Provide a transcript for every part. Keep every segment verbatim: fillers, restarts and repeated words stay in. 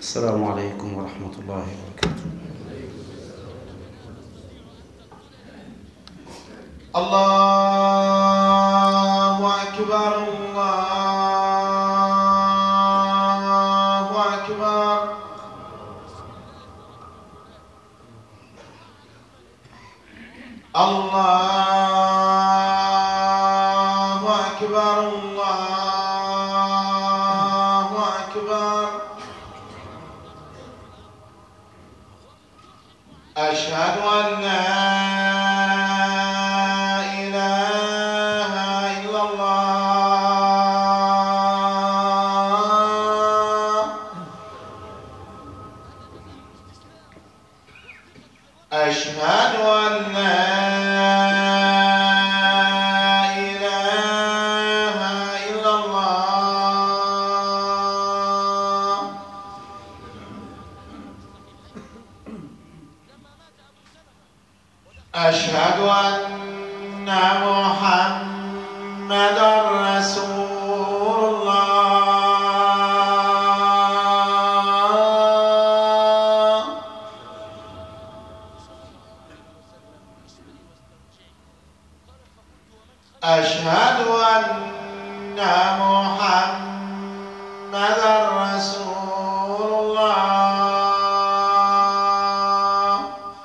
السلام عليكم ورحمة الله وبركاته. الله أكبر الله أكبر الله أكبر الله أكبر أشهد أن لا أشهد أن لا إله إلا الله أشهد أن محمدًا رسول الله أشهد أن محمدًا رسول الله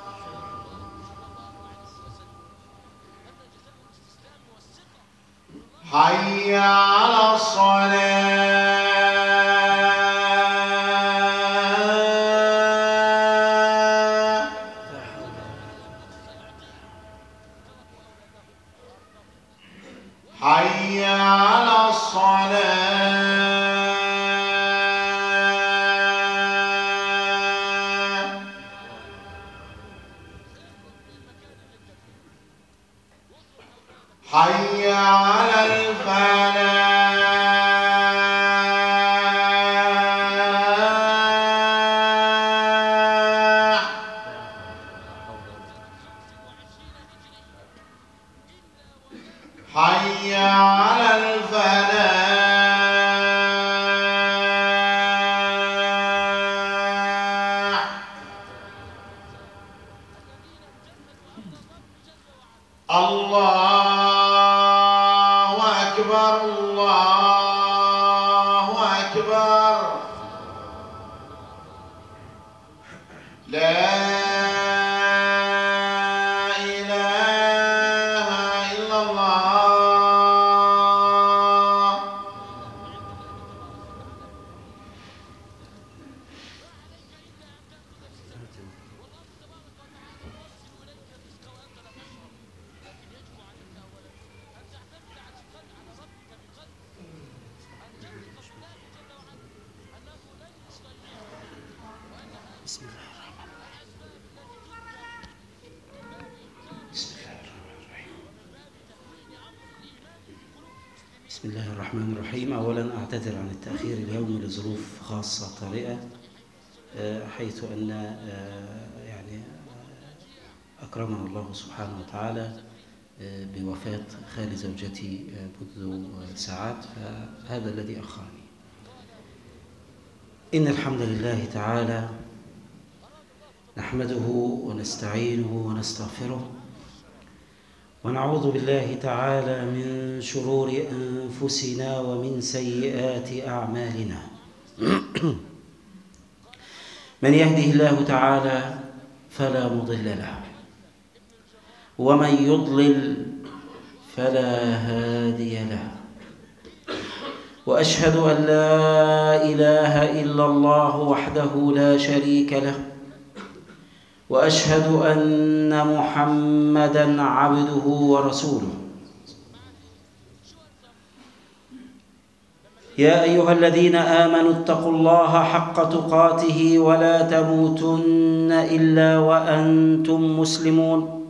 حي على الصلاة حي على الصلاة حي على الفلاح حي على الفلاح الله أكبر الله أكبر لا إله إلا الله بسم الله الرحمن الرحيم. بسم الله الرحمن الرحيم. أولا أعتذر عن التأخير اليوم لظروف خاصة طارئة، حيث أن يعني أكرمنا الله سبحانه وتعالى بوفاة خال زوجتي منذ ساعات، فهذا الذي أخرني. إن الحمد لله تعالى نحمده ونستعينه ونستغفره، ونعوذ بالله تعالى من شرور أنفسنا ومن سيئات أعمالنا. من يهده الله تعالى فلا مضل له، ومن يضلل فلا هادي له، وأشهد أن لا إله إلا الله وحده لا شريك له، وأشهد أن محمدًا عبده ورسوله. يا أيها الذين آمنوا اتقوا الله حق تقاته ولا تموتن إلا وأنتم مسلمون.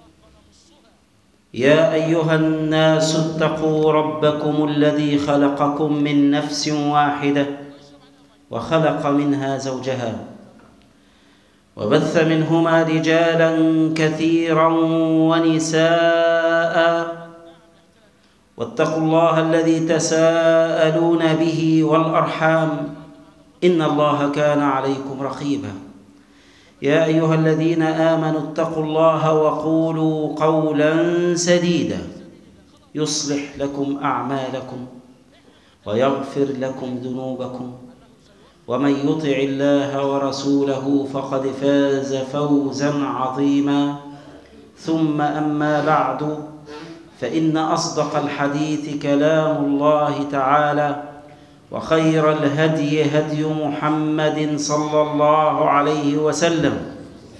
يا أيها الناس اتقوا ربكم الذي خلقكم من نفس واحدة وخلق منها زوجها وبث منهما رجالا كثيرا ونساء، واتقوا الله الذي تساءلون به والأرحام إن الله كان عليكم رقيبا. يا أيها الذين آمنوا اتقوا الله وقولوا قولا سديدا يصلح لكم أعمالكم ويغفر لكم ذنوبكم، ومن يطع الله ورسوله فقد فاز فوزا عظيما. ثم أما بعد، فإن أصدق الحديث كلام الله تعالى، وخير الهدي هدي محمد صلى الله عليه وسلم،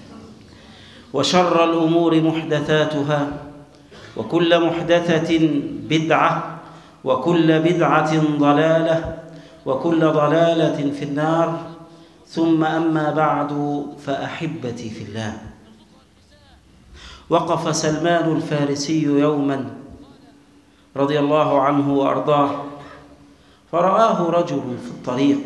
وشر الأمور محدثاتها، وكل محدثة بدعة، وكل بدعة ضلالة، وكل ضلالة في النار. ثم أما بعد، فأحبتي في الله، وقف سلمان الفارسي يوما رضي الله عنه وأرضاه، فرآه رجل في الطريق،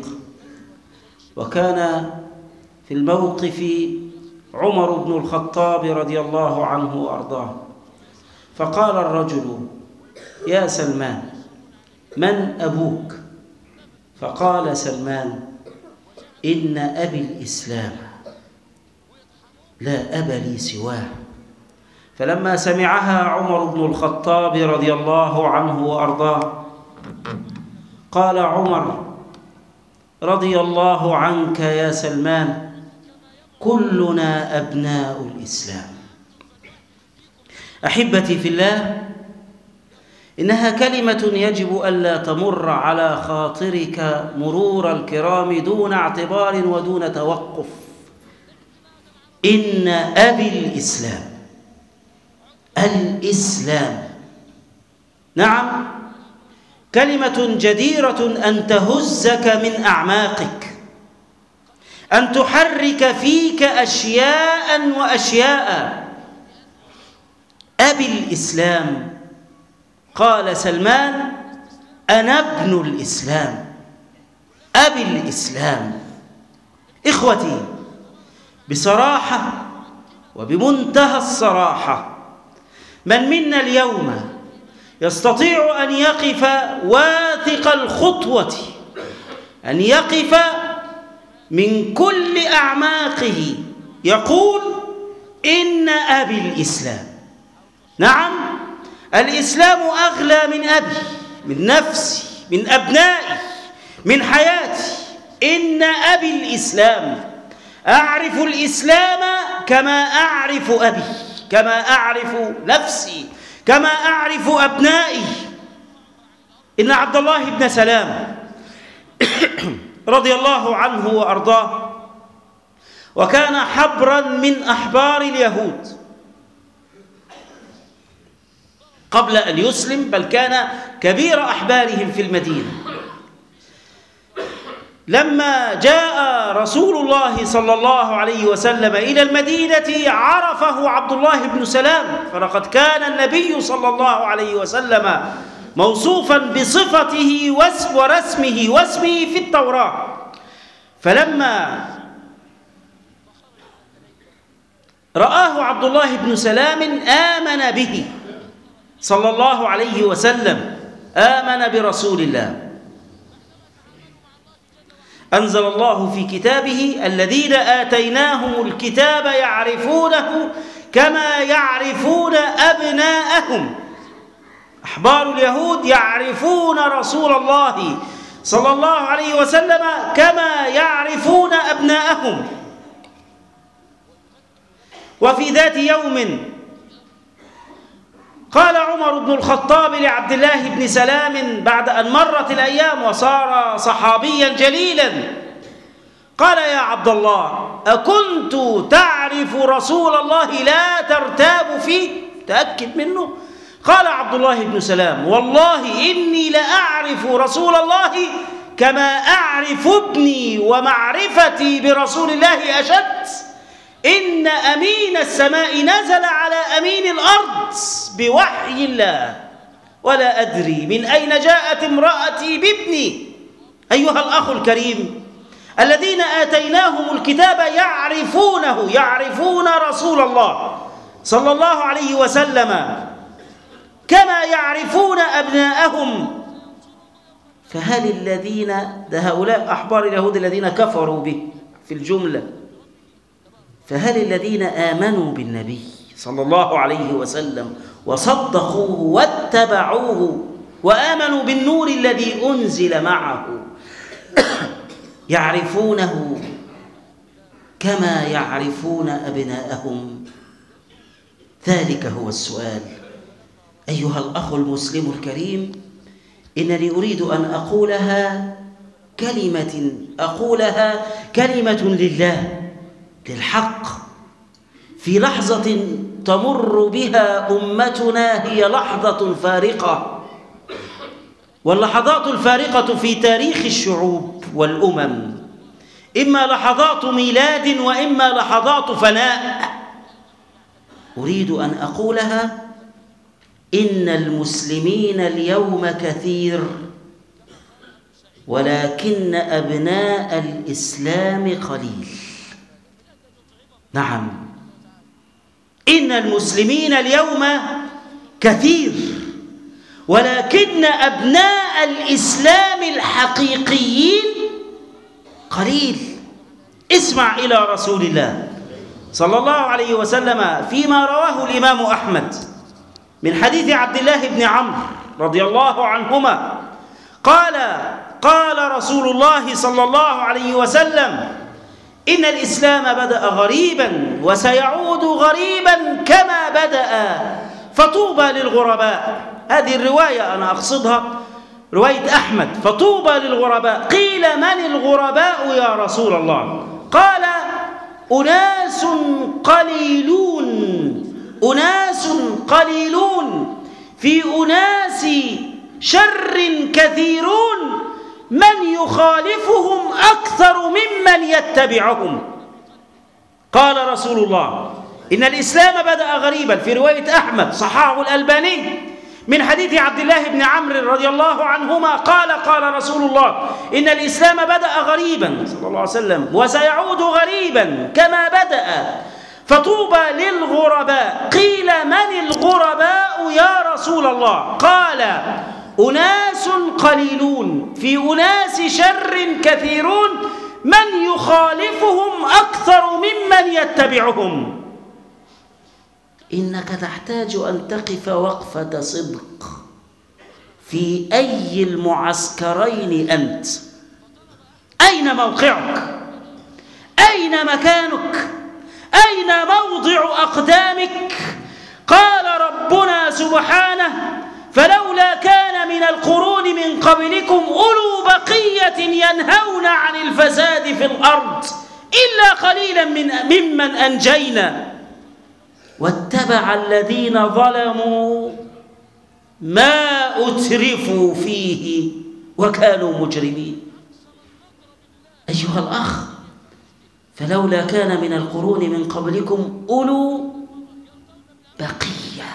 وكان في الموقف عمر بن الخطاب رضي الله عنه وأرضاه. فقال الرجل: يا سلمان، من أبوك؟ فقال سلمان: إن أبي الإسلام، لا أب لي سواه. فلما سمعها عمر بن الخطاب رضي الله عنه وأرضاه، قال عمر رضي الله عنك يا سلمان: كلنا أبناء الإسلام. أحبتي في الله، إنها كلمة يجب ألا تمر على خاطرك مرور الكرام دون اعتبار ودون توقف. إن أبي الإسلام، الإسلام، نعم، كلمة جديرة أن تهزك من أعماقك، أن تحرك فيك أشياء وأشياء. أبي الإسلام، قال سلمان: أنا ابن الإسلام، أبي الإسلام. إخوتي، بصراحة وبمنتهى الصراحة، من منا اليوم يستطيع أن يقف واثق الخطوة، أن يقف من كل أعماقه يقول: إن أبي الإسلام. نعم، الإسلام أغلى من أبي، من نفسي، من أبنائي، من حياتي. إن أبي الإسلام، أعرف الإسلام كما أعرف أبي، كما أعرف نفسي، كما أعرف أبنائي. إن عبد الله بن سلام رضي الله عنه وأرضاه، وكان حبرا من أحبار اليهود قبل أن يسلم، بل كان كبير أحبارهم في المدينة. لما جاء رسول الله صلى الله عليه وسلم إلى المدينة عرفه عبد الله بن سلام، فلقد كان النبي صلى الله عليه وسلم موصوفا بصفته ورسمه واسمه في التوراة. فلما رآه عبد الله بن سلام آمن به صلى الله عليه وسلم، آمن برسول الله. أنزل الله في كتابه: الذين آتيناهم الكتاب يعرفونه كما يعرفون أبناءهم. أحبار اليهود يعرفون رسول الله صلى الله عليه وسلم كما يعرفون أبناءهم. وفي ذات يوم قال عمر بن الخطاب لعبد الله بن سلام بعد أن مرت الأيام وصار صحابيا جليلا، قال: يا عبد الله، أكنت تعرف رسول الله لا ترتاب فيه؟ تأكد منه. قال عبد الله بن سلام: والله إني لأعرف رسول الله كما أعرف ابني، ومعرفتي برسول الله أشد. إن أمين السماء نزل على أمين الأرض بوحي الله، ولا أدري من أين جاءت امرأتي بابني. أيها الأخ الكريم، الذين آتيناهم الكتاب يعرفونه، يعرفون رسول الله صلى الله عليه وسلم كما يعرفون أبناءهم. فهل الذين، ده هؤلاء أحبار اليهود الذين كفروا به في الجملة، فهل الذين آمنوا بالنبي صلى الله عليه وسلم وصدقوه واتبعوه وآمنوا بالنور الذي أنزل معه يعرفونه كما يعرفون أبناءهم؟ ذلك هو السؤال. أيها الأخ المسلم الكريم، إنني أريد أن أقولها كلمة أقولها كلمة لله، للحق، في لحظة تمر بها أمتنا هي لحظة فارقة، واللحظات الفارقة في تاريخ الشعوب والأمم إما لحظات ميلاد وإما لحظات فناء. أريد أن أقولها: إن المسلمين اليوم كثير، ولكن أبناء الإسلام قليل. نعم، إن المسلمين اليوم كثير، ولكن أبناء الإسلام الحقيقيين قليل. اسمع إلى رسول الله صلى الله عليه وسلم فيما رواه الإمام أحمد من حديث عبد الله بن عمرو رضي الله عنهما قال: قال رسول الله صلى الله عليه وسلم: إن الإسلام بدأ غريبا وسيعود غريبا كما بدأ، فطوبى للغرباء. هذه الرواية أنا أقصدها رواية أحمد: فطوبى للغرباء. قيل: من الغرباء يا رسول الله؟ قال: أناس قليلون، أناس قليلون في أناس شر كثيرون من يخالفهم أكثر ممن يتبعهم. قال رسول الله: إن الإسلام بدأ غريبا، في رواية أحمد صححه الألباني من حديث عبد الله بن عمرو رضي الله عنهما قال: قال رسول الله: إن الإسلام بدأ غريبا صلى الله عليه وسلم وسيعود غريبا كما بدأ، فطوبى للغرباء. قيل: من الغرباء يا رسول الله؟ قال: أناس قليلون في أناس شر كثيرون من يخالفهم أكثر ممن يتبعهم. إنك تحتاج أن تقف وقفة صدق في أي المعسكرين أنت. أين موقعك؟ أين مكانك؟ أين موضع أقدامك؟ قال ربنا سبحانه: فلولا كان من القرون من قبلكم أولو بقية ينهون عن الفساد في الأرض إلا قليلا من ممن أنجينا واتبع الذين ظلموا ما أترفوا فيه وكانوا مجرمين. أيها الأخ، فلولا كان من القرون من قبلكم أولو بقية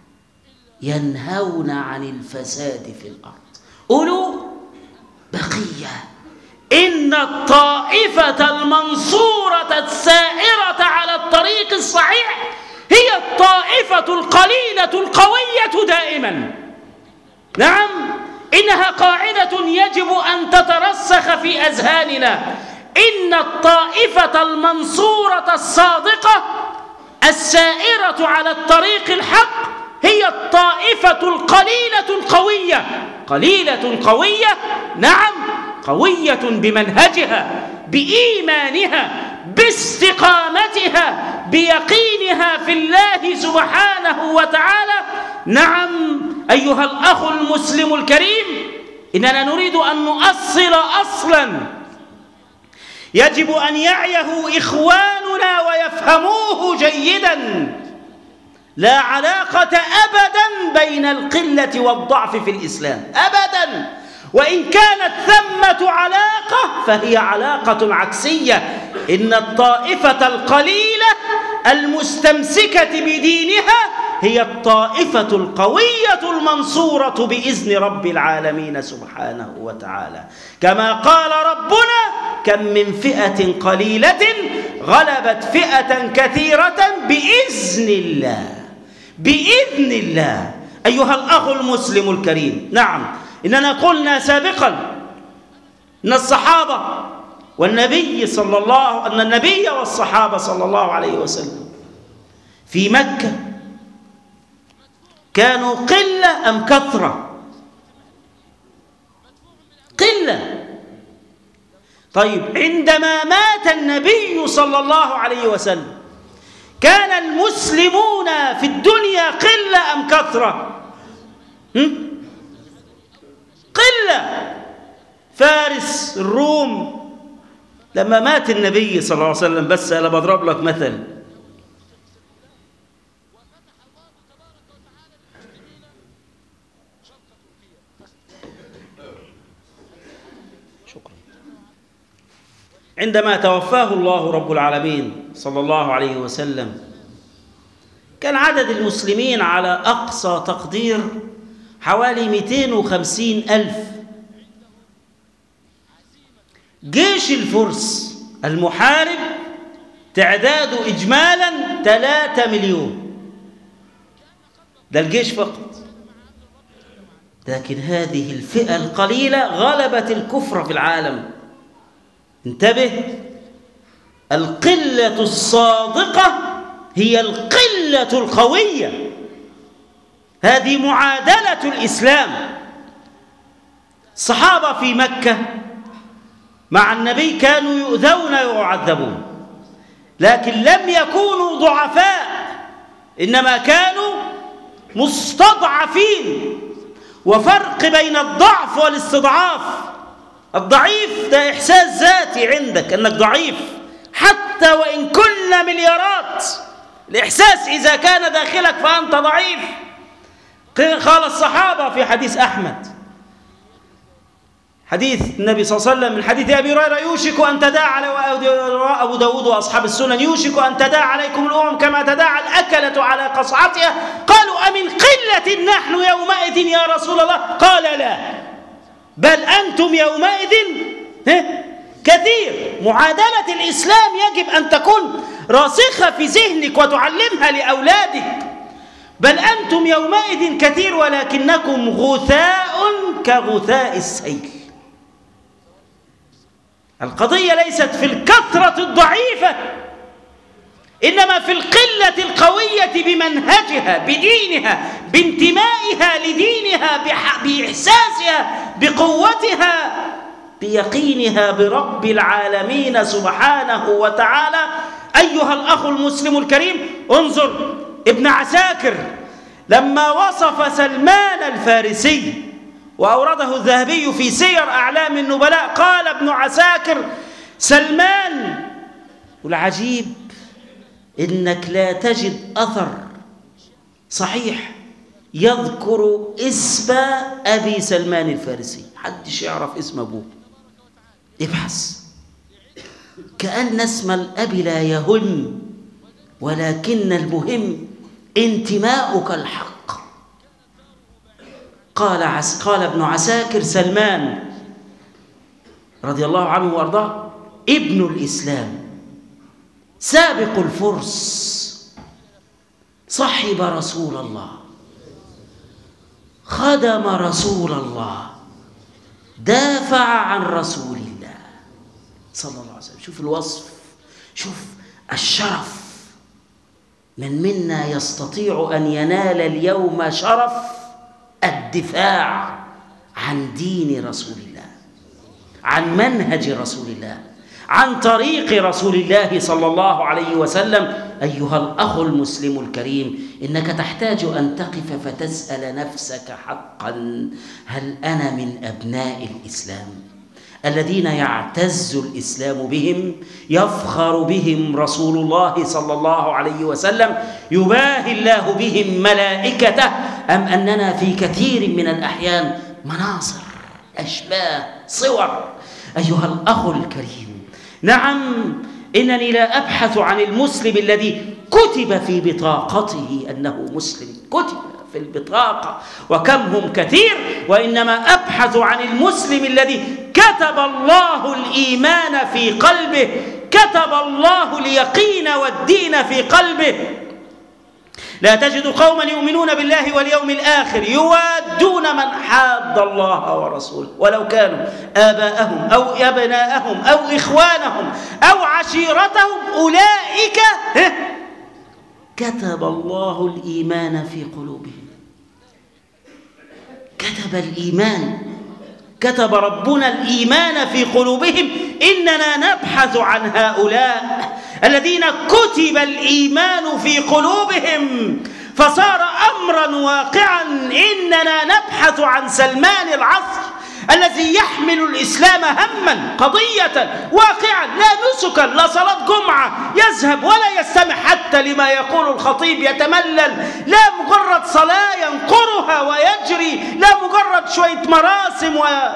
ينهون عن الفساد في الأرض. أولو بقية. إن الطائفة المنصورة السائرة على الطريق الصحيح هي الطائفة القليلة القوية دائما. نعم، إنها قاعدة يجب أن تترسخ في أذهاننا. إن الطائفة المنصورة الصادقة السائرة على الطريق الحق هي الطائفة القليلة القوية. قليلة قوية، نعم، قوية بمنهجها، بإيمانها، باستقامتها، بيقينها في الله سبحانه وتعالى. نعم أيها الأخ المسلم الكريم، إننا نريد أن نؤصل أصلا يجب أن يعيه إخواننا ويفهموه جيدا. لا علاقة أبدا بين القلة والضعف في الإسلام أبدا، وإن كانت ثمة علاقة فهي علاقة عكسية. إن الطائفة القليلة المستمسكة بدينها هي الطائفة القوية المنصورة بإذن رب العالمين سبحانه وتعالى، كما قال ربنا: كم من فئة قليلة غلبت فئة كثيرة بإذن الله. بإذن الله. أيها الأخ المسلم الكريم، نعم إننا قلنا سابقا أن الصحابة والنبي صلى الله أن النبي والصحابة صلى الله عليه وسلم في مكة كانوا قلة أم كثرة؟ قلة. طيب عندما مات النبي صلى الله عليه وسلم كان المسلمون في الدنيا قلة أم كثرة؟ هم؟ قلة. فارس، الروم، لما مات النبي صلى الله عليه وسلم، بس أنا بضرب لك مثل، شكرا، عندما توفاه الله رب العالمين صلى الله عليه وسلم كان عدد المسلمين على أقصى تقدير حوالي مئتين وخمسين ألف. جيش الفرس المحارب تعداده إجمالا ثلاثة مليون، ده الجيش فقط. لكن هذه الفئة القليلة غلبت الكفر في العالم. انتبه، القلة الصادقة هي القلة القوية. هذه معادلة الإسلام. الصحابة في مكة مع النبي كانوا يؤذون ويعذبون، لكن لم يكونوا ضعفاء، إنما كانوا مستضعفين. وفرق بين الضعف والاستضعاف. الضعيف ده إحساس ذاتي عندك أنك ضعيف حتى وإن كنا مليارات. الإحساس إذا كان داخلك فأنت ضعيف. قال الصحابة في حديث أحمد، حديث النبي صلى الله عليه وسلم من حديث أبي هريرة: يوشك أن تداعى، أبو داود وأصحاب السنن: يوشك أن تداعى عليكم الأمم كما تداعى الأكلة على قصعتها. قالوا: أمن قلة نحن يومئذ يا رسول الله؟ قال: لا، بل أنتم يومئذ كثير. معادلة الإسلام يجب أن تكون راسخة في ذهنك وتعلمها لأولادك. بل أنتم يومئذ كثير ولكنكم غثاء كغثاء السيل. القضية ليست في الكثرة الضعيفة، إنما في القلة القوية بمنهجها، بدينها، بانتمائها لدينها، بإحساسها، بقوتها، بيقينها برب العالمين سبحانه وتعالى. أيها الأخ المسلم الكريم، انظر ابن عساكر لما وصف سلمان الفارسي، وأورده الذهبي في سير أعلام النبلاء، قال ابن عساكر: سلمان، والعجيب إنك لا تجد أثر صحيح يذكر اسم أبي سلمان الفارسي. حدش يعرف اسم أبوه، ابحث. كأن اسم الأب لا يهم، ولكن المهم انتماؤك الحق. قال عس قال ابن عساكر: سلمان رضي الله عنه وارضاه ابن الإسلام، سابق الفرس، صحب رسول الله، خدم رسول الله، دافع عن رسول الله صلى الله عليه وسلم. شوف الوصف، شوف الشرف. من منا يستطيع أن ينال اليوم شرف الدفاع عن دين رسول الله، عن منهج رسول الله، عن طريق رسول الله صلى الله عليه وسلم؟ أيها الأخ المسلم الكريم، إنك تحتاج أن تقف فتسأل نفسك حقا: هل أنا من أبناء الإسلام الذين يعتز الإسلام بهم، يفخر بهم رسول الله صلى الله عليه وسلم، يباهي الله بهم ملائكته، أم أننا في كثير من الأحيان مناصر، أشباه، صور؟ أيها الأخ الكريم، نعم، إنني لا أبحث عن المسلم الذي كتب في بطاقته أنه مسلم، كتب في البطاقة وكم هم كثير، وإنما أبحث عن المسلم الذي كتب الله الإيمان في قلبه، كتب الله اليقين والدين في قلبه. لا تجد قوما يؤمنون بالله واليوم الآخر يوادون من حاد الله ورسوله ولو كانوا آباءهم أو أبناءهم أو إخوانهم أو عشيرتهم أولئك كتب الله الإيمان في قلوبهم. كتب الإيمان، كتب ربنا الإيمان في قلوبهم. إننا نبحث عن هؤلاء الذين كتب الإيمان في قلوبهم فصار أمرا واقعا. إننا نبحث عن سلمان العصر الذي يحمل الإسلام هما قضية واقعا، لا نسكا لا صلاة جمعة يذهب ولا يستمع حتى لما يقول الخطيب، يتملل، لا مجرد صلاة ينقرها ويجري، لا مجرد شوية مراسم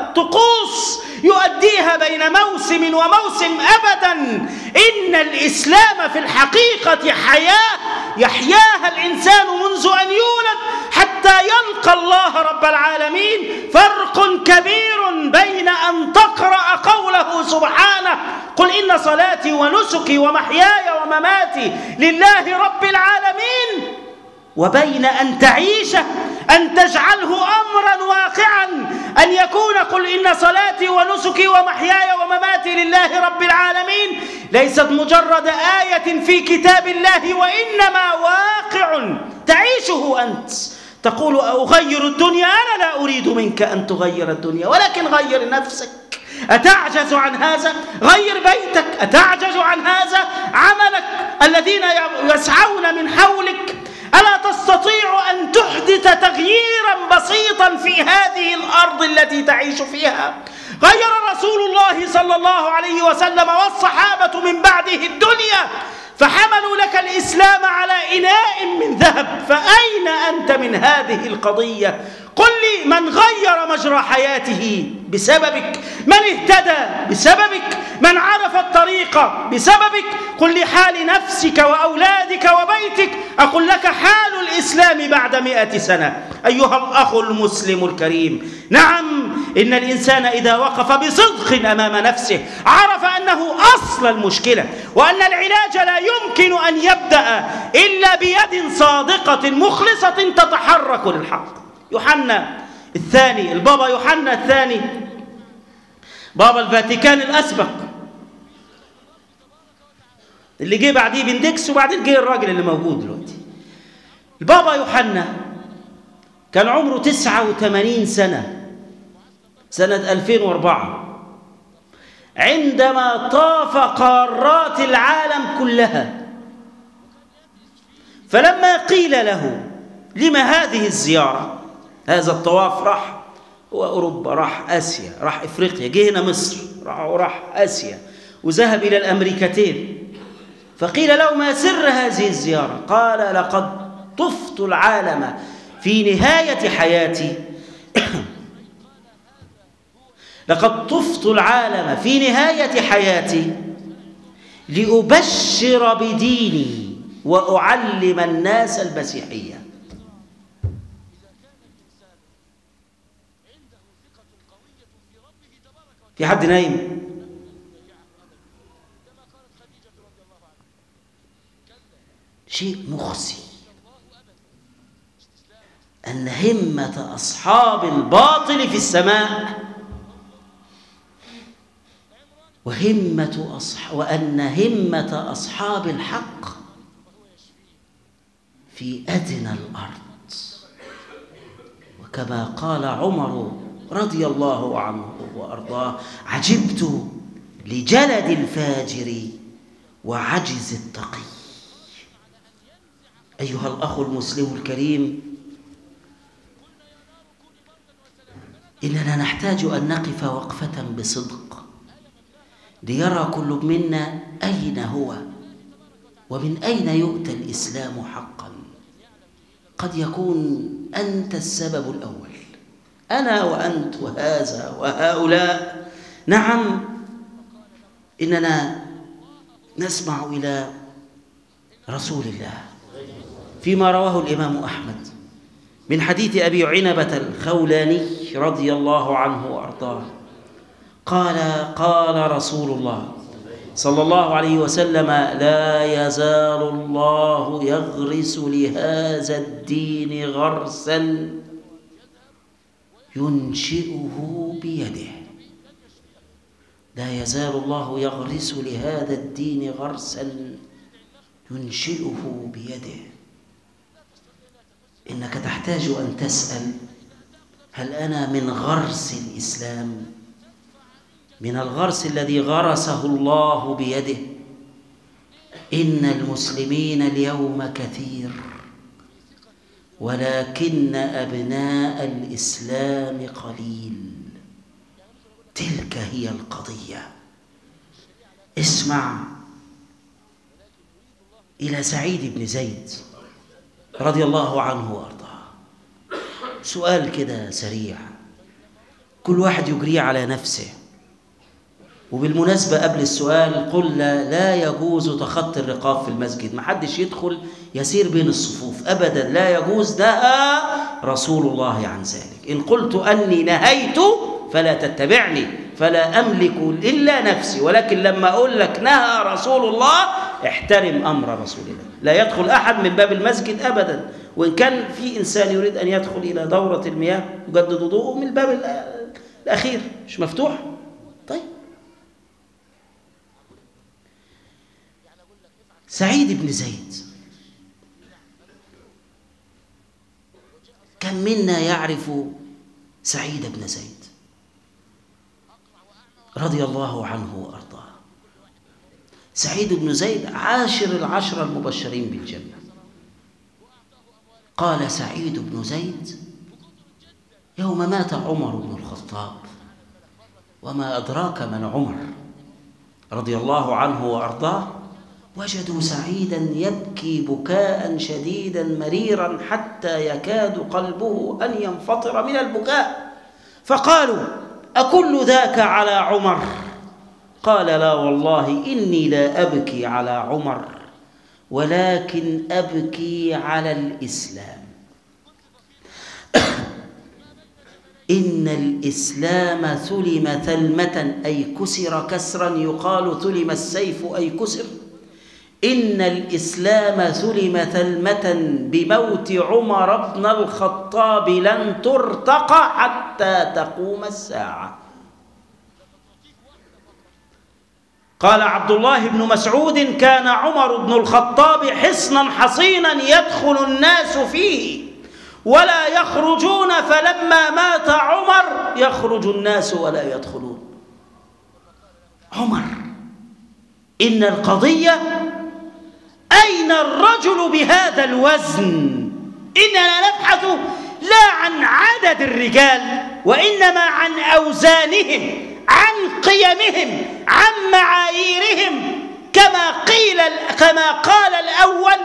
وطقوس يؤديها بين موسم وموسم أبدا. إن الإسلام في الحقيقة حياة يحياها الإنسان منذ أن يولد حتى يلقى الله رب العالمين. فرق كبير بين أن تقرأ قوله سبحانه قل إن صلاتي ونسكي ومحياي ومماتي لله رب العالمين، وبين أن تعيشه، أن تجعله أمرا واقعا، أن يكون قل إن صلاتي ونسكي ومحياي ومماتي لله رب العالمين ليست مجرد آية في كتاب الله، وإنما واقع تعيشه أنت. تقول أغير الدنيا، أنا لا أريد منك أن تغير الدنيا، ولكن غير نفسك. أتعجز عن هذا؟ غير بيتك. أتعجز عن هذا؟ عملك، الذين يسعون من حولك. ألا تستطيع أن تحدث تغييرا بسيطا في هذه الأرض التي تعيش فيها؟ غير رسول الله صلى الله عليه وسلم والصحابة من بعده الدنيا، فحملوا لك الإسلام على إناء من ذهب. فأين أنت من هذه القضية؟ قل لي من غير مجرى حياته بسببك، من اهتدى بسببك، من عرف الطريق بسببك. قل لي حال نفسك وأولادك وبيتك. أقول لك حال الإسلام بعد مئة سنة. أيها الأخ المسلم الكريم، نعم إن الإنسان إذا وقف بصدق أمام نفسه عرف أنه أصل المشكلة، وأن العلاج لا يمكن أن يبدأ إلا بيد صادقة مخلصة تتحرك للحق. يوحنا الثاني، البابا يوحنا الثاني، بابا الفاتيكان الأسبق، اللي جه بعديه بندكس وبعدين جه الراجل اللي موجود دلوقتي. البابا يوحنا كان عمره تسعة وثمانين سنة سنة ألفين وأربعة عندما طاف قارات العالم كلها. فلما قيل له لما هذه الزيارة، هذا الطواف، راح هو أوروبا، راح آسيا، راح إفريقيا، جه هنا مصر، راح وراح آسيا، وذهب إلى الأمريكتين. فقيل له ما سر هذه الزيارة؟ قال لقد طفت العالم في نهاية حياتي لقد طفت العالم في نهاية حياتي لأبشر بديني وأعلم الناس المسيحية. في حد نايم؟ شيء مخزي أن همة أصحاب الباطل في السماء، وهمة أصح وأن همة أصحاب الحق في أدنى الأرض. وكما قال عمر رضي الله عنه وأرضاه: عجبت لجلد الفاجر وعجز التقي. أيها الأخ المسلم الكريم، إننا نحتاج أن نقف وقفة بصدق ليرى كل منا أين هو ومن أين يؤتى الإسلام حقا. قد يكون أنت السبب الأول، أنا وأنت وهذا وهؤلاء. نعم، إننا نسمع إلى رسول الله فيما رواه الإمام أحمد من حديث أبي عنبة الخولاني رضي الله عنه وأرضاه قال: قال رسول الله صلى الله عليه وسلم: لا يزال الله يغرس لهذا الدين غرسا ينشئه بيده. لا يزال الله يغرس لهذا الدين غرسا ينشئه بيده. إنك تحتاج أن تسأل: هل أنا من غرس الإسلام، من الغرس الذي غرسه الله بيده؟ إن المسلمين اليوم كثير، ولكن أبناء الإسلام قليل. تلك هي القضية. اسمع إلى سعيد بن زيد رضي الله عنه وأرضاه. سؤال كده سريع كل واحد يجريه على نفسه. وبالمناسبة قبل السؤال قلنا لا يجوز تخطي الرقاب في المسجد، ما حدش يدخل يسير بين الصفوف أبدا، لا يجوز. نهى رسول الله عن ذلك. إن قلت أني نهيت فلا تتبعني، فلا أملك إلا نفسي، ولكن لما أقول لك نهى رسول الله احترم أمر رسول الله. لا يدخل أحد من باب المسجد أبدا، وإن كان في إنسان يريد أن يدخل إلى دورة المياه يجدد وضوءه من الباب الأخير، مش مفتوح. طيب، سعيد بن زيد كم منا يعرف سعيد بن زيد رضي الله عنه وأرضاه؟ سعيد بن زيد عاشر العشرة المبشرين بالجنة. قال سعيد بن زيد: يوم مات عمر بن الخطاب، وما أدراك من عمر رضي الله عنه وأرضاه، وجدوا سعيدا يبكي بكاء شديدا مريرا حتى يكاد قلبه أن ينفطر من البكاء. فقالوا: أكل ذاك على عمر؟ قال: لا والله إني لا أبكي على عمر، ولكن أبكي على الإسلام. إن الإسلام ثلم ثلمة أي كسر كسرا، يقال ثلم السيف أي كسر. إن الإسلام ثلم ثلمة بموت عمر بن الخطاب لن ترتقى حتى تقوم الساعة. قال عبد الله بن مسعود: كان عمر بن الخطاب حصنا حصينا يدخل الناس فيه ولا يخرجون، فلما مات عمر يخرج الناس ولا يدخلون. عمر، إن القضية أين الرجل بهذا الوزن؟ إننا نبحث لا عن عدد الرجال، وإنما عن أوزانهم، عن قيمهم، عن معاييرهم. كما قيل كما قال الأول: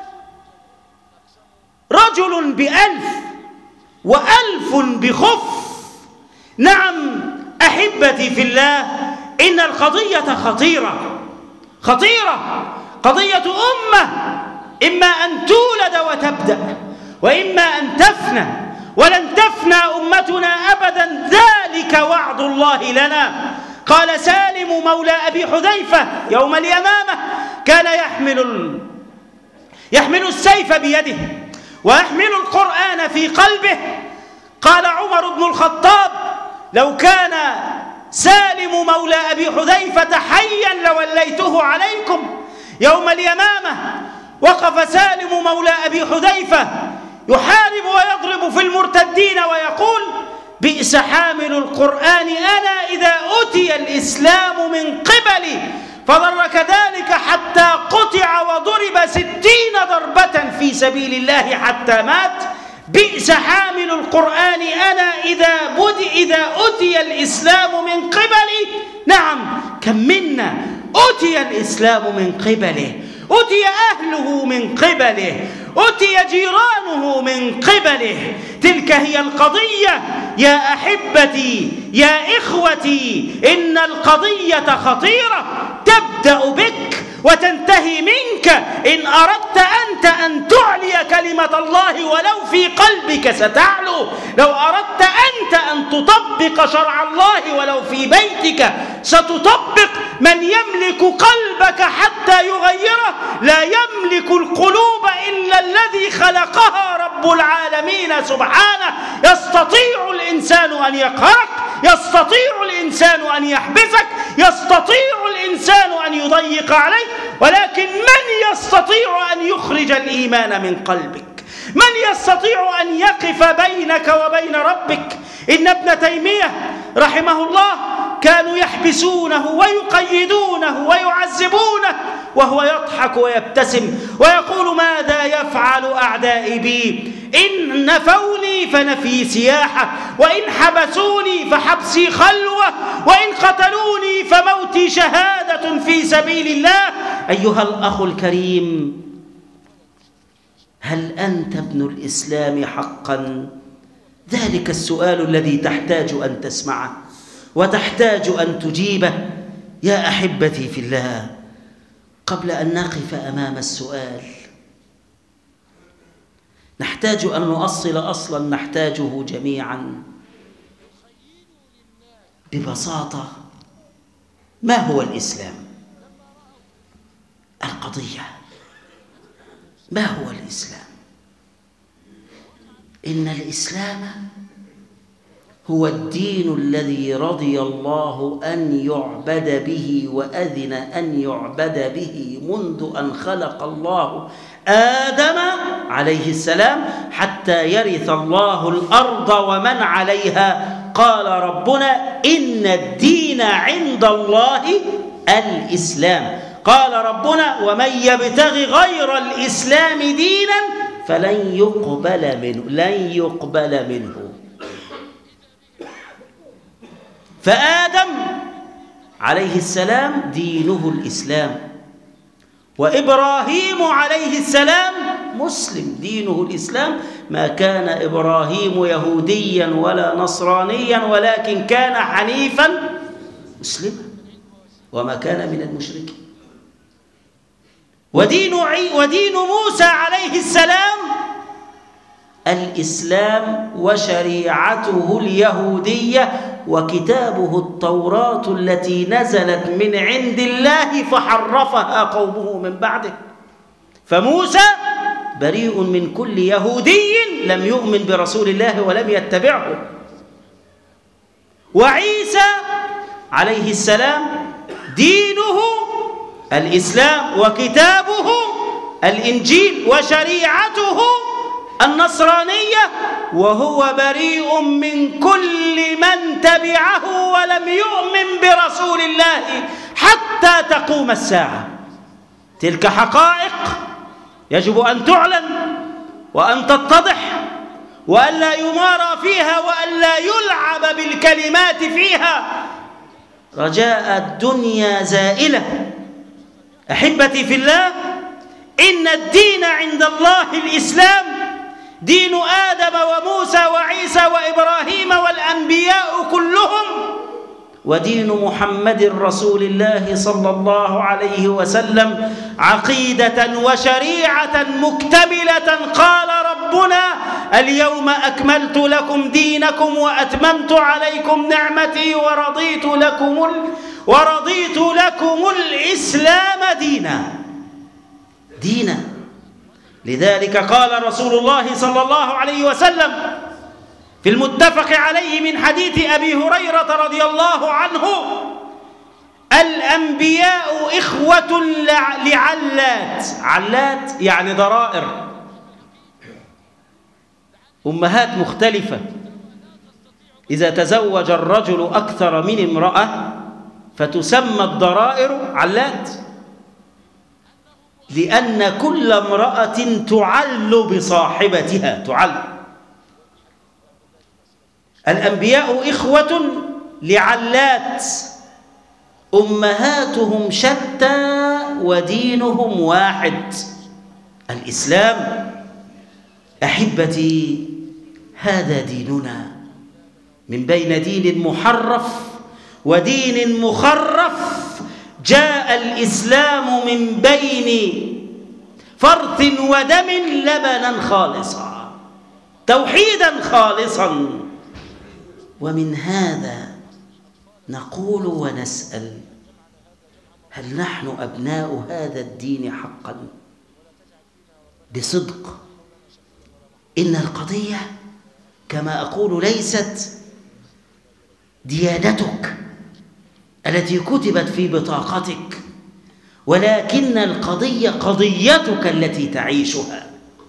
رجل بألف وألف بخف. نعم أحبتي في الله، إن القضية خطيرة خطيرة، قضية أمة إما أن تولد وتبدأ، وإما أن تفنى، ولن تفنى أمتنا أبدا، ذلك وعد الله لنا. قال سالم مولى أبي حذيفة يوم اليمامة: كان يحمل ال... يحمل السيف بيده ويحمل القرآن في قلبه. قال عمر بن الخطاب: لو كان سالم مولى أبي حذيفة حيا لوليته عليكم. يوم اليمامة وقف سالم مولى أبي حذيفة يحارب ويضرب في المرتدين ويقول: بئس حامل القرآن أنا إذا أتي الإسلام من قبلي. فضر كذلك حتى قطع وضرب ستين ضربة في سبيل الله حتى مات. بئس حامل القرآن أنا إذا بدي إذا أتي الإسلام من قبلي. نعم، كم منا أتي الإسلام من قبله، أتي أهله من قبله، أتي جيرانه من قبله. تلك هي القضية يا أحبتي يا إخوتي. إن القضية خطيرة، تبدأ بك وتنتهي منك. إن أردت أنت أن تعلي كلمة الله ولو في قلبك ستعلو. لو أردت أنت أن تطبق شرع الله ولو في بيتك ستطبق. من يملك قلبك حتى يغيره؟ لا يملك القلوب إلا الذي خلقها رب العالمين سبحانه. يستطيع الإنسان أن يقهرك، يستطيع الإنسان أن يحبسك، يستطيع الإنسان أن يضيق عليك، ولكن من يستطيع أن يخرج الإيمان من قلبك؟ من يستطيع أن يقف بينك وبين ربك؟ إن ابن تيمية رحمه الله كانوا يحبسونه ويقيدونه ويعذبونه وهو يضحك ويبتسم ويقول: ماذا يفعل أعدائي بي؟ إن نفوني فنفي سياحة، وإن حبسوني فحبسي خلوة، وإن قتلوني فموتي شهادة في سبيل الله. أيها الأخ الكريم، هل أنت ابن الإسلام حقا؟ ذلك السؤال الذي تحتاج أن تسمعه وتحتاج أن تجيبه. يا أحبتي في الله، قبل أن نقف أمام السؤال نحتاج أن نؤصل أصلا نحتاجه جميعا ببساطة. ما هو الإسلام؟ القضية ما هو الإسلام؟ إن الإسلام هو الدين الذي رضي الله أن يعبد به وأذن أن يعبد به منذ أن خلق الله آدم عليه السلام حتى يرث الله الأرض ومن عليها. قال ربنا: إن الدين عند الله الإسلام. قال ربنا: ومن يبتغي غير الإسلام دينا فلن يقبل منه لن يقبل منه. فآدم عليه السلام دينه الإسلام، وإبراهيم عليه السلام مسلم دينه الإسلام. ما كان إبراهيم يهوديا ولا نصرانيا ولكن كان حنيفا مسلما وما كان من المشركين. ودين ودين موسى عليه السلام الإسلام وشريعته اليهودية وكتابه التوراة التي نزلت من عند الله فحرفها قومه من بعده. فموسى بريء من كل يهودي لم يؤمن برسول الله ولم يتبعه. وعيسى عليه السلام دينه الإسلام وكتابه الإنجيل وشريعته النصرانية، وهو بريء من كل من تبعه ولم يؤمن برسول الله حتى تقوم الساعة. تلك حقائق يجب أن تعلن وأن تتضح وأن لا يمارى فيها وأن لا يلعب بالكلمات فيها. رجاء الدنيا زائلة. أحبتي في الله، إن الدين عند الله الإسلام، دين آدم وموسى وعيسى وإبراهيم والأنبياء كلهم، ودين محمد رسول الله صلى الله عليه وسلم عقيدة وشريعة مكتملة. قال ربنا: اليوم أكملت لكم دينكم وأتممت عليكم نعمتي ورضيت لكم ال... ورضيت لكم الإسلام دينا دينا لذلك قال رسول الله صلى الله عليه وسلم في المتفق عليه من حديث أبي هريرة رضي الله عنه: الأنبياء إخوة لعلات. علات يعني ضرائر، أمهات مختلفة. إذا تزوج الرجل أكثر من امرأة فتسمى الضرائر علات، لأن كل امرأة تعل بصاحبتها تعل. الأنبياء إخوة لعلات، أمهاتهم شتى ودينهم واحد الإسلام. أحبتي، هذا ديننا، من بين دين محرف ودين مخرف جاء الإسلام من بين فرث ودم لبنا خالصا، توحيدا خالصا. ومن هذا نقول ونسأل: هل نحن أبناء هذا الدين حقا بصدق؟ إن القضية كما أقول ليست ديانتك التي كتبت في بطاقتك، ولكن القضية قضيتك التي تعيشها.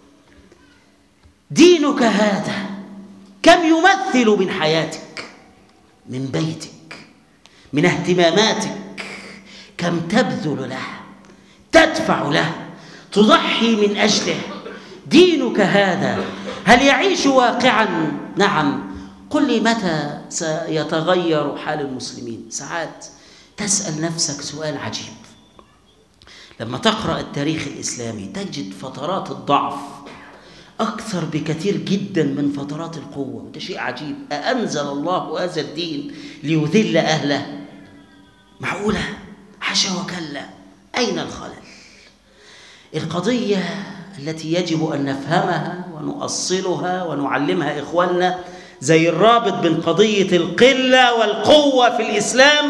دينك هذا كم يمثل من حياتك، من بيتك، من اهتماماتك، كم تبذل له، تدفع له، تضحي من أجله. دينك هذا هل يعيش واقعا؟ نعم. قل لي متى سيتغير حال المسلمين؟ ساعات تسأل نفسك سؤال عجيب. لما تقرأ التاريخ الإسلامي تجد فترات الضعف أكثر بكثير جدا من فترات القوة، وده شيء عجيب. أأنزل الله هذا الدين ليذل أهله؟ معقولة؟ حاشا وكلا. أين الخلل؟ القضية التي يجب أن نفهمها ونؤصلها ونعلمها إخواننا، زي الرابط بين قضية القلة والقوة في الإسلام،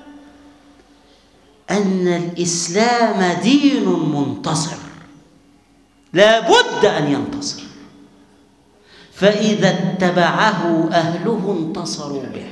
أن الإسلام دين منتصر لا بد أن ينتصر، فإذا اتبعه أهله انتصروا به،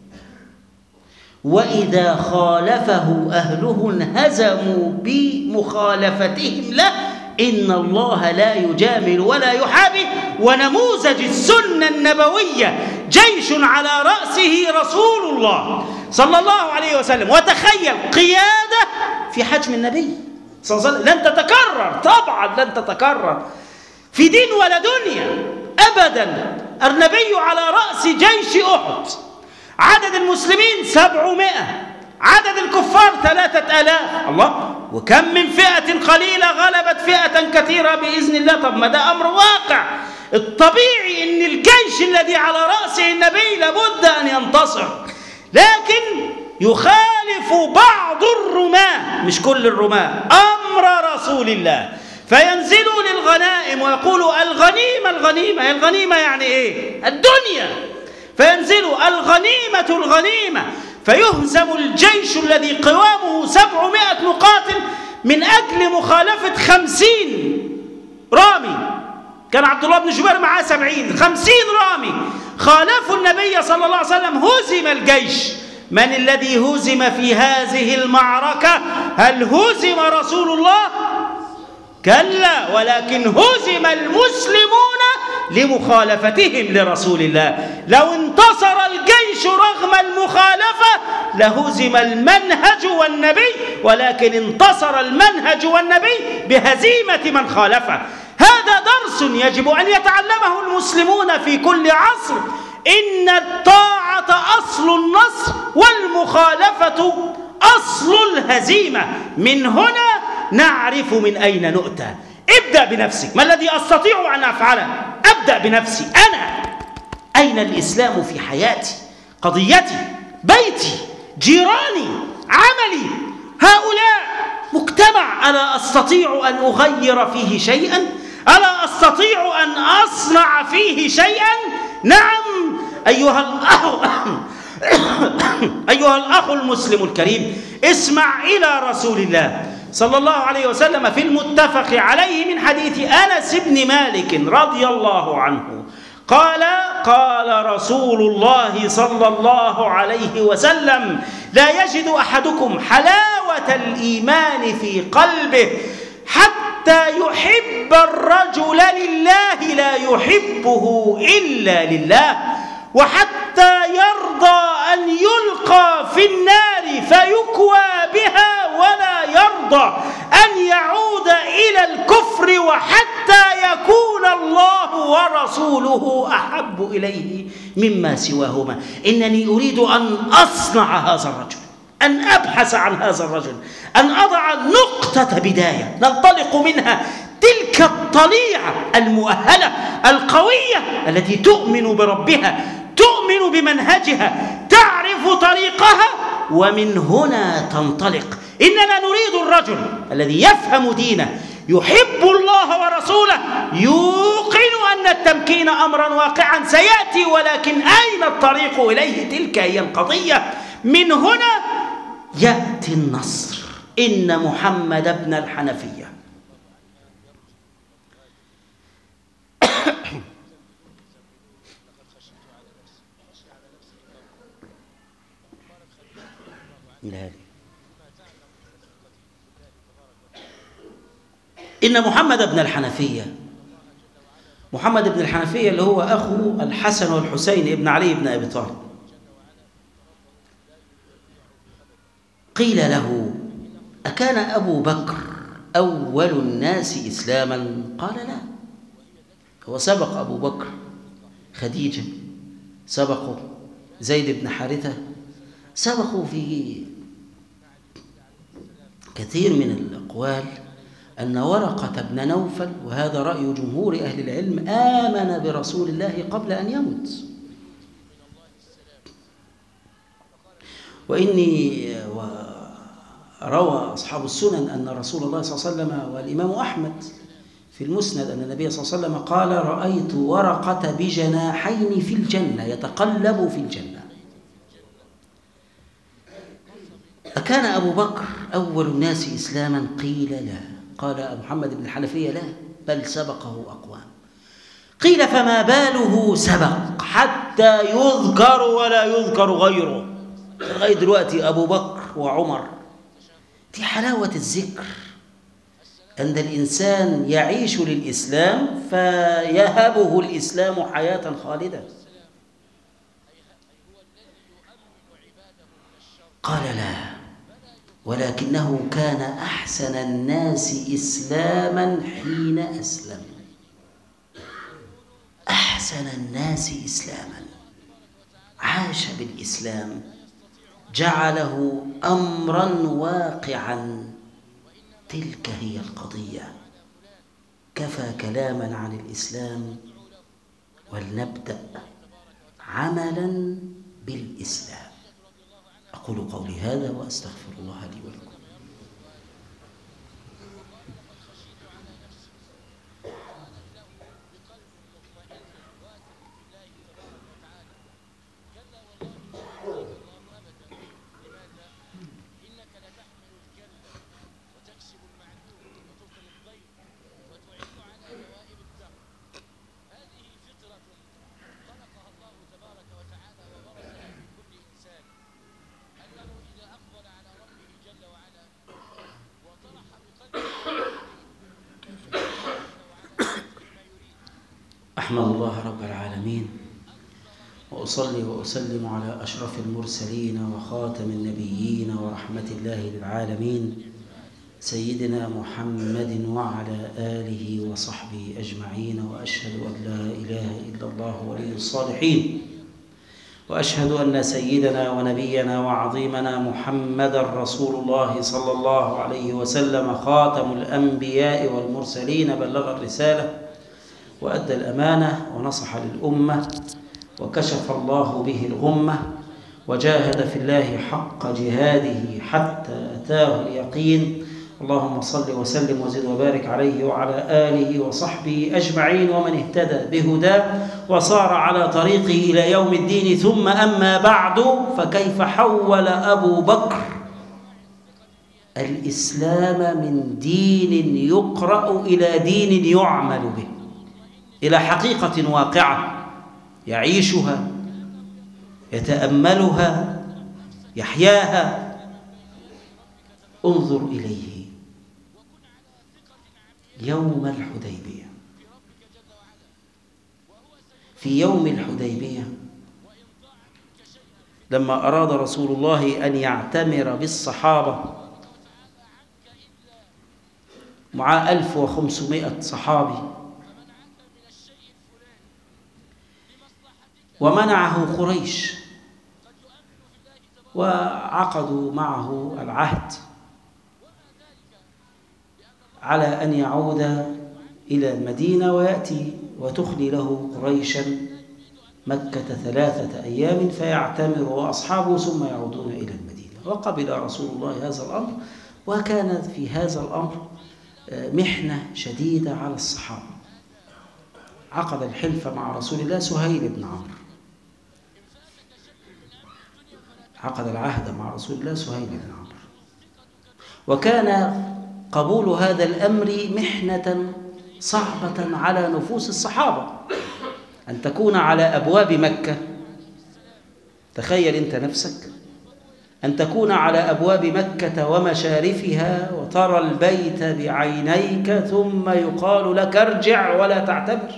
وإذا خالفه أهله انهزموا بمخالفتهم له. إن الله لا يجامل ولا يحابي. ونموذج السنة النبوية جيش على رأسه رسول الله صلى الله عليه وسلم. وتخيل قيادة في حجم النبي صلى الله عليه وسلم، لن تتكرر طبعا، لن تتكرر في دين ولا دنيا أبدا. النبي على رأس جيش أحد، عدد المسلمين سبعمائة، عدد الكفار ثلاثة آلاف. الله، وكم من فئة قليلة غلبت فئة كثيرة بإذن الله. طب ما ده أمر واقع. الطبيعي أن الجيش الذي على رأسه النبي لابد أن ينتصر، لكن يخالف بعض الرماة، مش كل الرماة، أمر رسول الله، فينزلوا للغنائم ويقولوا الغنيمة الغنيمة. الغنيمة يعني إيه؟ الدنيا. فينزلوا الغنيمة الغنيمة، فيهزم الجيش الذي قوامه سبعمائة مقاتل من أجل مخالفة خمسين رامي. كان عبد الله بن جبير معاه سبعين، خمسين رامي خالفوا النبي صلى الله عليه وسلم، هزم الجيش. من الذي هزم في هذه المعركة؟ هل هزم رسول الله؟ كلا، ولكن هزم المسلمون لمخالفتهم لرسول الله. لو انتصر الجيش رغم المخالفة لهزم المنهج والنبي، ولكن انتصر المنهج والنبي بهزيمة من خالفه. هذا درس يجب أن يتعلمه المسلمون في كل عصر. إن الطاعة أصل النصر والمخالفة أصل الهزيمة. من هنا نعرف من أين نؤتى. ابدأ بنفسك. ما الذي أستطيع أن أفعله؟ أبدأ بنفسي أنا. أين الإسلام في حياتي، قضيتي، بيتي، جيراني، عملي؟ هؤلاء مجتمع ألا أستطيع أن أغير فيه شيئا؟ ألا أستطيع أن أصنع فيه شيئا؟ نعم أيها الأخ أيها الأخ المسلم الكريم، اسمع إلى رسول الله صلى الله عليه وسلم في المتفق عليه من حديث أنس بن مالك رضي الله عنه قال: قال رسول الله صلى الله عليه وسلم: لا يجد أحدكم حلاوة الإيمان في قلبه حتى يحب الرجل لله لا يحبه إلا لله، وحتى يرضى أن يلقى في النار فيكوى بها ولا يرضى أن يعود إلى الكفر، وحتى يكون الله ورسوله أحب إليه مما سواهما. إنني أريد أن أصنع هذا الرجل، أن أبحث عن هذا الرجل، أن أضع نقطة بداية ننطلق منها، تلك الطليعة المؤهلة القوية التي تؤمن بربها، تؤمن بمنهجها، تعرف طريقها، ومن هنا تنطلق. إننا نريد الرجل الذي يفهم دينه، يحب الله ورسوله، يوقن أن التمكين أمرا واقعا سيأتي، ولكن أين الطريق إليه؟ تلك هي القضية. من هنا يأتي النصر إن محمد بن الحنفية. إن محمد بن الحنفية، محمد بن الحنفية اللي هو أخو الحسن والحسين ابن علي بن أبي طالب، قيل له: أكان أبو بكر أول الناس إسلاما؟ قال: لا، هو سبق أبو بكر خديجة، سبقوا زيد بن حارثة، سبقوا في كثير من الأقوال أن ورقة بن نوفل، وهذا رأي جمهور أهل العلم، آمن برسول الله قبل أن يمت. وإني روى أصحاب السنن أن رسول الله صلى الله عليه وسلم والإمام أحمد في المسند أن النبي صلى الله عليه وسلم قال: رأيت ورقة بجناحين في الجنة يتقلب في الجنة. أكان أبو بكر أول الناس إسلاما؟ قيل: لا. قال محمد بن الحنفية: لا، بل سبقه أقوام. قيل: فما باله سبق حتى يذكر ولا يذكر غيره؟ لغاية دلوقتي أبو بكر وعمر. دي حلاوة الذكر، أن الإنسان يعيش للإسلام فيهبه الإسلام حياة خالدة. قال: لا، ولكنه كان أحسن الناس إسلاما حين أسلم. أحسن الناس إسلاما، عاش بالإسلام، جعله أمرا واقعا. تلك هي القضية. كفى كلاما عن الإسلام، ولنبدأ عملا بالإسلام. أقول قولي هذا وأستغفر الله لي ولكم. أحمد الله رب العالمين، وأصلي وأسلم على أشرف المرسلين وخاتم النبيين ورحمة الله للعالمين، سيدنا محمد وعلى آله وصحبه أجمعين. وأشهد أن لا إله إلا الله ولي الصالحين، وأشهد أن سيدنا ونبينا وعظيمنا محمد رسول الله صلى الله عليه وسلم، خاتم الأنبياء والمرسلين، بلغ الرسالة وأدى الأمانة ونصح للأمة، وكشف الله به الغمة، وجاهد في الله حق جهاده حتى أتاه اليقين. اللهم صل وسلم وزد وبارك عليه وعلى آله وصحبه أجمعين، ومن اهتدى بهداه وصار على طريقه إلى يوم الدين. ثم أما بعد، فكيف حول أبو بكر الإسلام من دين يقرأ إلى دين يعمل به، إلى حقيقة واقعة يعيشها، يتأملها، يحياها. انظر إليه يوم الحديبية. في يوم الحديبية لما أراد رسول الله أن يعتمر بالصحابة مع ألف وخمسمائة صحابي، ومنعه قريش، وعقدوا معه العهد على أن يعود إلى المدينة ويأتي وتخلي له قريشا مكة ثلاثة أيام فيعتمر وأصحابه ثم يعودون إلى المدينة. وقبل رسول الله هذا الأمر، وكان في هذا الأمر محنة شديدة على الصحابة. عقد الحلف مع رسول الله سهيل بن عمرو، عقد العهد مع رسول الله سهيل بن عمرو، وكان قبول هذا الأمر محنة صعبة على نفوس الصحابة. أن تكون على أبواب مكة، تخيل أنت نفسك أن تكون على أبواب مكة ومشارفها وترى البيت بعينيك ثم يقال لك ارجع ولا تعتبر.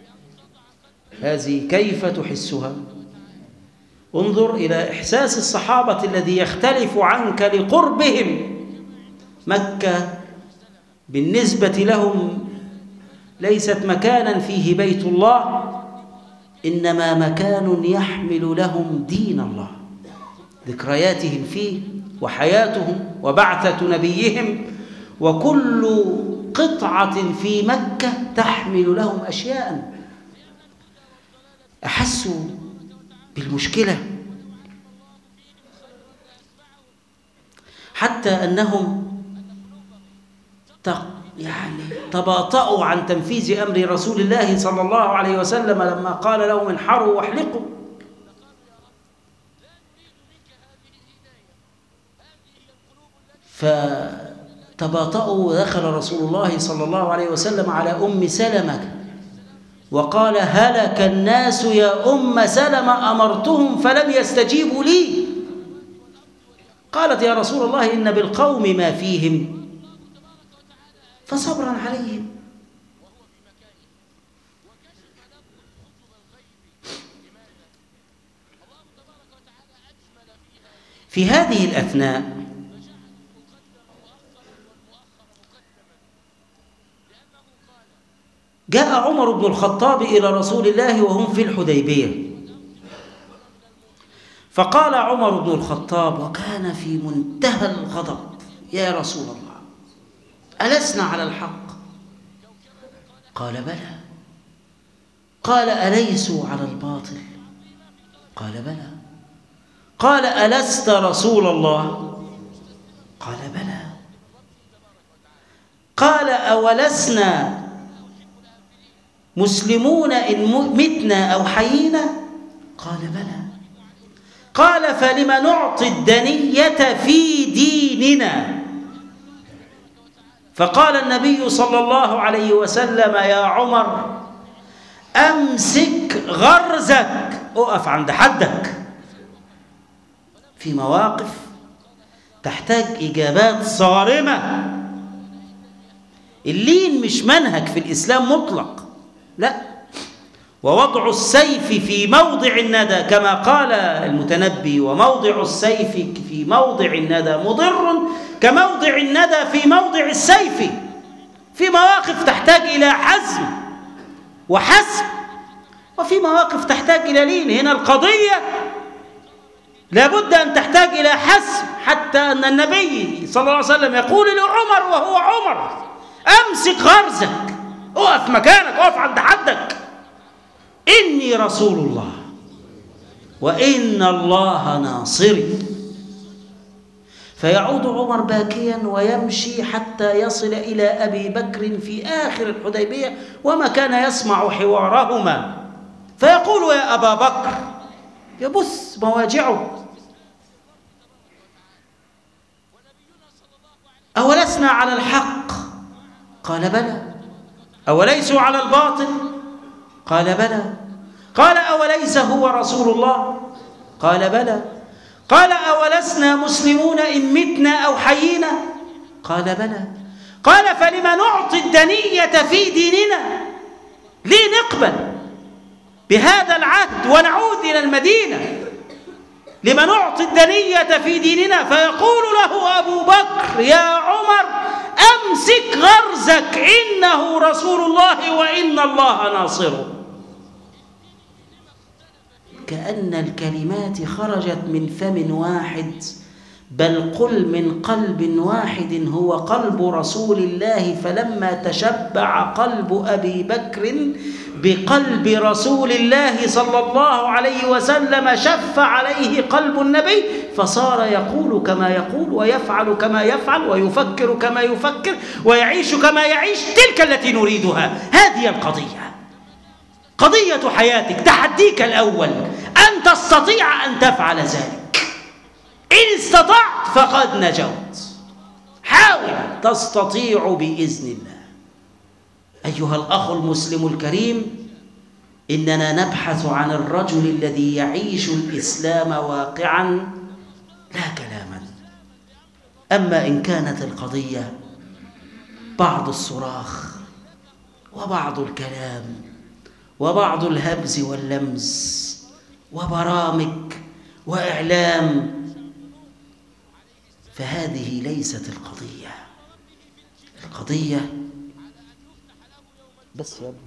هذه كيف تحسها؟ انظر إلى إحساس الصحابة الذي يختلف عنك لقربهم. مكة بالنسبة لهم ليست مكانا فيه بيت الله، إنما مكان يحمل لهم دين الله، ذكرياتهم فيه وحياتهم وبعثة نبيهم، وكل قطعة في مكة تحمل لهم أشياء. أحسوا بالمشكلة حتى أنهم يعني تباطؤوا عن تنفيذ أمر رسول الله صلى الله عليه وسلم لما قال لهم انحروا واحلقوا. فتباطؤوا ودخل رسول الله صلى الله عليه وسلم على أم سلمة وقال هلك الناس يا أم سلمة أمرتهم فلم يستجيبوا لي. قالت يا رسول الله إن بالقوم ما فيهم فصبرا عليهم. في هذه الأثناء جاء عمر بن الخطاب إلى رسول الله وهم في الحديبية، فقال عمر بن الخطاب وكان في منتهى الغضب يا رسول الله ألسنا على الحق؟ قال بلى. قال أليسوا على الباطل؟ قال بلى. قال ألست رسول الله؟ قال بلى. قال أولسنا مسلمون إن متنا أو حيينا؟ قال بلى. قال فلم نعطي الدنية في ديننا؟ فقال النبي صلى الله عليه وسلم يا عمر أمسك غرزك، أقف عند حدك. في مواقف تحتاج إجابات صارمة. اللين مش منهج في الإسلام مطلق، لا، ووضع السيف في موضع الندى كما قال المتنبي وموضع السيف في موضع الندى مضر كموضع الندى في موضع السيف. في مواقف تحتاج إلى حزم وحسم، وفي مواقف تحتاج إلى لين. هنا القضية لابد أن تحتاج إلى حسم، حتى أن النبي صلى الله عليه وسلم يقول لعمر وهو عمر أمسك غرزك، أقف مكانك، أقف عند حدك، إني رسول الله وإن الله ناصري. فيعود عمر باكيا ويمشي حتى يصل إلى أبي بكر في آخر الحديبية وما كان يسمع حوارهما، فيقول يا أبا بكر، يبث مواجعه، أولسنا على الحق؟ قال بلى. أوليسوا على الباطل؟ قال بلى. قال أوليس هو رسول الله؟ قال بلى. قال أولسنا مسلمون إن متنا أو حيينا؟ قال بلى. قال فلم نعطي الدنية في ديننا؟ ليه نقبل بهذا العهد ونعود إلى المدينة؟ لما نعطي الدنية في ديننا؟ فيقول له أبو بكر يا عمر أمسك غرزك، إنه رسول الله وإن الله ناصره. كأن الكلمات خرجت من فم واحد، بل قل من قلب واحد هو قلب رسول الله. فلما تشبع قلب أبي بكر بقلب رسول الله صلى الله عليه وسلم شف عليه قلب النبي، فصار يقول كما يقول ويفعل كما يفعل ويفكر كما يفكر ويعيش كما يعيش. تلك التي نريدها. هذه القضية، قضية حياتك. تحديك الأول أن تستطيع أن تفعل ذلك. إن استطعت فقد نجوت. حاول، تستطيع بإذن الله. أيها الأخ المسلم الكريم، إننا نبحث عن الرجل الذي يعيش الإسلام واقعا لا كلاما. أما إن كانت القضية بعض الصراخ وبعض الكلام وبعض الهبز واللمز وبرامج وإعلام، فهذه ليست القضية. القضية بس يا ابني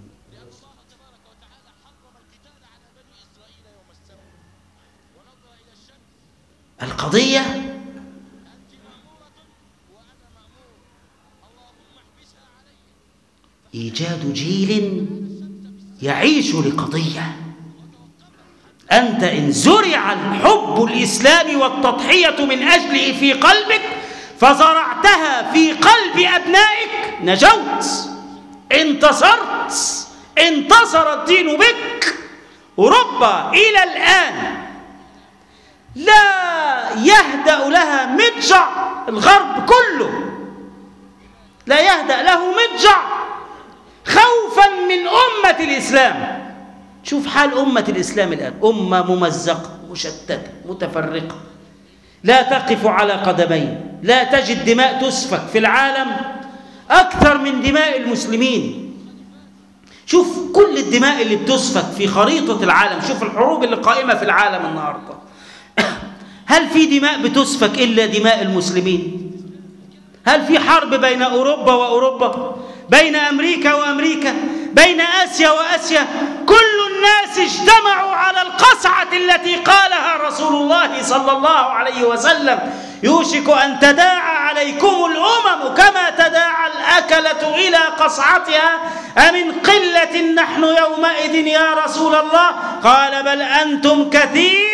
القضية إيجاد جيل يعيش لقضية. أنت إن زرع الحب الإسلامي والتضحية من أجله في قلبك فزرعتها في قلب أبنائك، نجوت، انتصرت، انتصر الدين بك. أوروبا إلى الآن لا يهدأ لها مضجع، الغرب كله لا يهدأ له مضجع خوفا من أمة الإسلام. شوف حال أمة الإسلام الآن، أمة ممزقة مشتتة متفرقة، لا تقف على قدمين، لا تجد دماء تسفك في العالم أكثر من دماء المسلمين. شوف كل الدماء اللي بتسفك في خريطة العالم، شوف الحروب اللي قائمة في العالم النهاردة، هل في دماء بتسفك إلا دماء المسلمين؟ هل في حرب بين أوروبا وأوروبا، بين أمريكا وأمريكا، بين آسيا وآسيا؟ كل الناس اجتمعوا على القصعة التي قالها رسول الله صلى الله عليه وسلم: يوشك أن تداعى عليكم الأمم كما تداعى الأكلة إلى قصعتها، أمن قلة نحن يومئذ يا رسول الله؟ قال: بل أنتم كثير.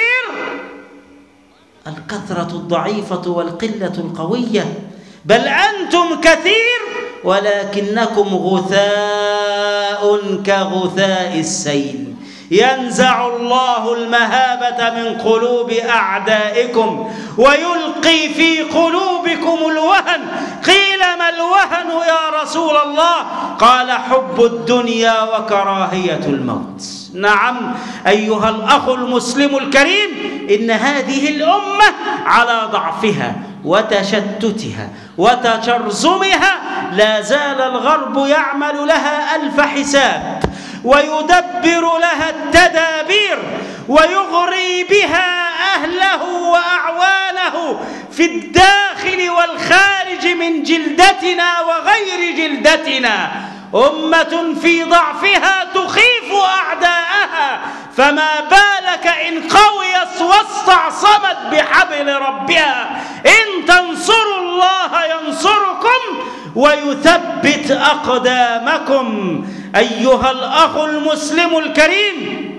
الكثرة الضعيفة والقلة القوية، بل أنتم كثير ولكنكم غثاء كغثاء السيل، ينزع الله المهابة من قلوب أعدائكم ويلقي في قلوبكم الوهن. قيل: ما الوهن يا رسول الله؟ قال: حب الدنيا وكراهية الموت. نعم أيها الأخ المسلم الكريم، إن هذه الأمة على ضعفها وتشتتها وتجرذمها لا زال الغرب يعمل لها ألف حساب ويدبر لها التدابير ويغري بها أهله وأعوانه في الداخل والخارج من جلدتنا وغير جلدتنا. أمة في ضعفها تخيف أعداءها، فما بالك إن قويت واستعصمت بحبل ربها. إن تنصروا الله ينصركم ويثبت أقدامكم. أيها الأخ المسلم الكريم،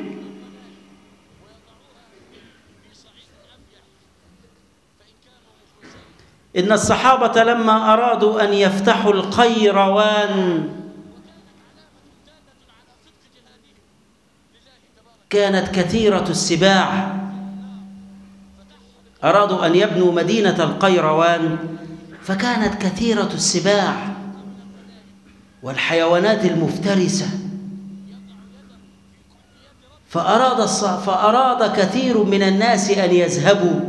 إن الصحابة لما أرادوا أن يفتحوا القيروان كانت كثيرة السباع، أرادوا أن يبنوا مدينة القيروان فكانت كثيرة السباع والحيوانات المفترسة، فأراد, فأراد كثير من الناس أن يذهبوا،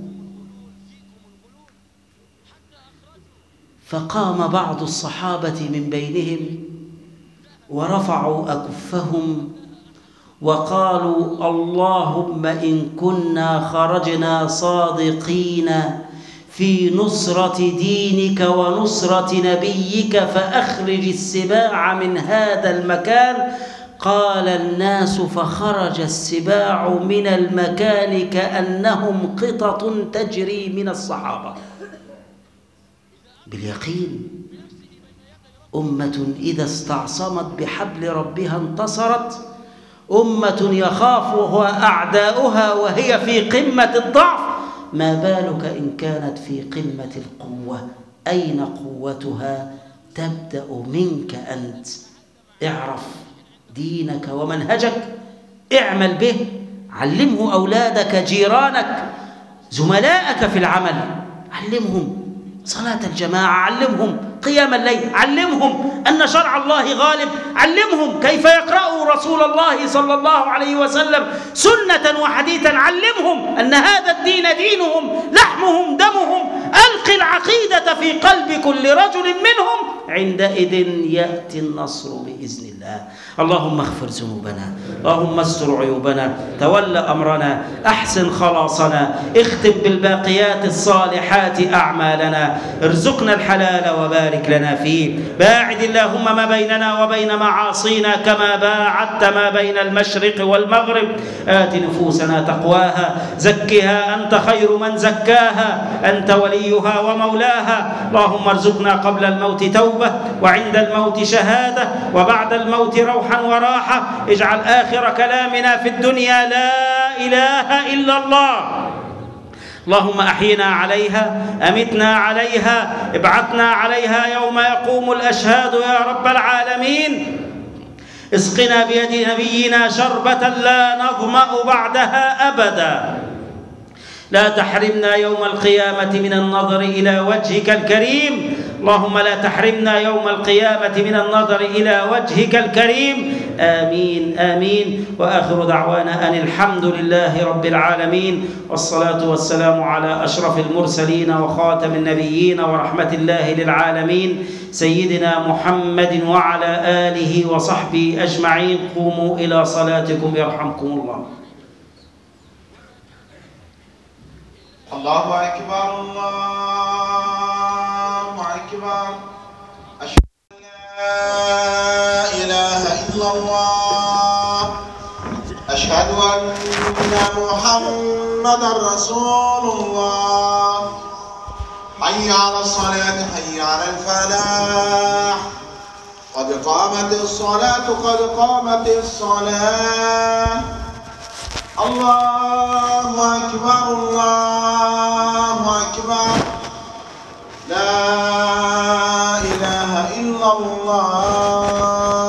فقام بعض الصحابة من بينهم ورفعوا أكفهم وقالوا: اللهم إن كنا خرجنا صادقين في نصرة دينك ونصرة نبيك فأخرج السباع من هذا المكان. قال الناس: فخرج السباع من المكان كأنهم قطط تجري من الصحابة. باليقين أمة إذا استعصمت بحبل ربها انتصرت، أمة يخافها أعداؤها وهي في قمة الضعف، ما بالك إن كانت في قمة القوة؟ أين قوتها؟ تبدأ منك أنت. اعرف دينك ومنهجك، اعمل به، علمه أولادك، جيرانك، زملائك في العمل، علمهم صلاة الجماعة، علمهم قيام الليل، علمهم أن شرع الله غالب، علمهم كيف يقرأوا رسول الله صلى الله عليه وسلم سنة وحديثا، علمهم أن هذا الدين دينهم لحمهم دمهم. ألق العقيدة في قلب كل رجل منهم، عندئذ يأتي النصر بإذن الله. اللهم اغفر ذنوبنا، اللهم استر عيوبنا، تول أمرنا، أحسن خلاصنا، اختم بالباقيات الصالحات أعمالنا، ارزقنا الحلال وبارك لنا فيه. باعد اللهم ما بيننا وبين معاصينا كما باعدت ما بين المشرق والمغرب. آت نفوسنا تقواها، زكها أنت خير من زكاها، أنت وليها ومولاها. اللهم ارزقنا قبل الموت توبة، وعند الموت شهادة، وبعد الموت روحا وراحة. اجعل آخر كلامنا في الدنيا لا إله إلا الله. اللهم أحينا عليها، أمتنا عليها، ابعثنا عليها يوم يقوم الأشهاد يا رب العالمين. اسقنا بيد نبينا شربة لا نظمأ بعدها أبدا. لا تحرمنا يوم القيامة من النظر إلى وجهك الكريم. اللهم لا تحرمنا يوم القيامة من النظر إلى وجهك الكريم. آمين آمين. وآخر دعوانا أن الحمد لله رب العالمين، والصلاة والسلام على أشرف المرسلين وخاتم النبيين ورحمة الله للعالمين سيدنا محمد وعلى آله وصحبه أجمعين. قوموا إلى صلاتكم يرحمكم الله. الله أكبر الله أكبر. أشهد أن لا إله إلا الله. أشهد أن محمدا رسول الله. حي على الصلاة، حي على الفلاح. قد قامت الصلاة، قد قامت الصلاة. الله أكبر الله أكبر. لا إله إلا الله.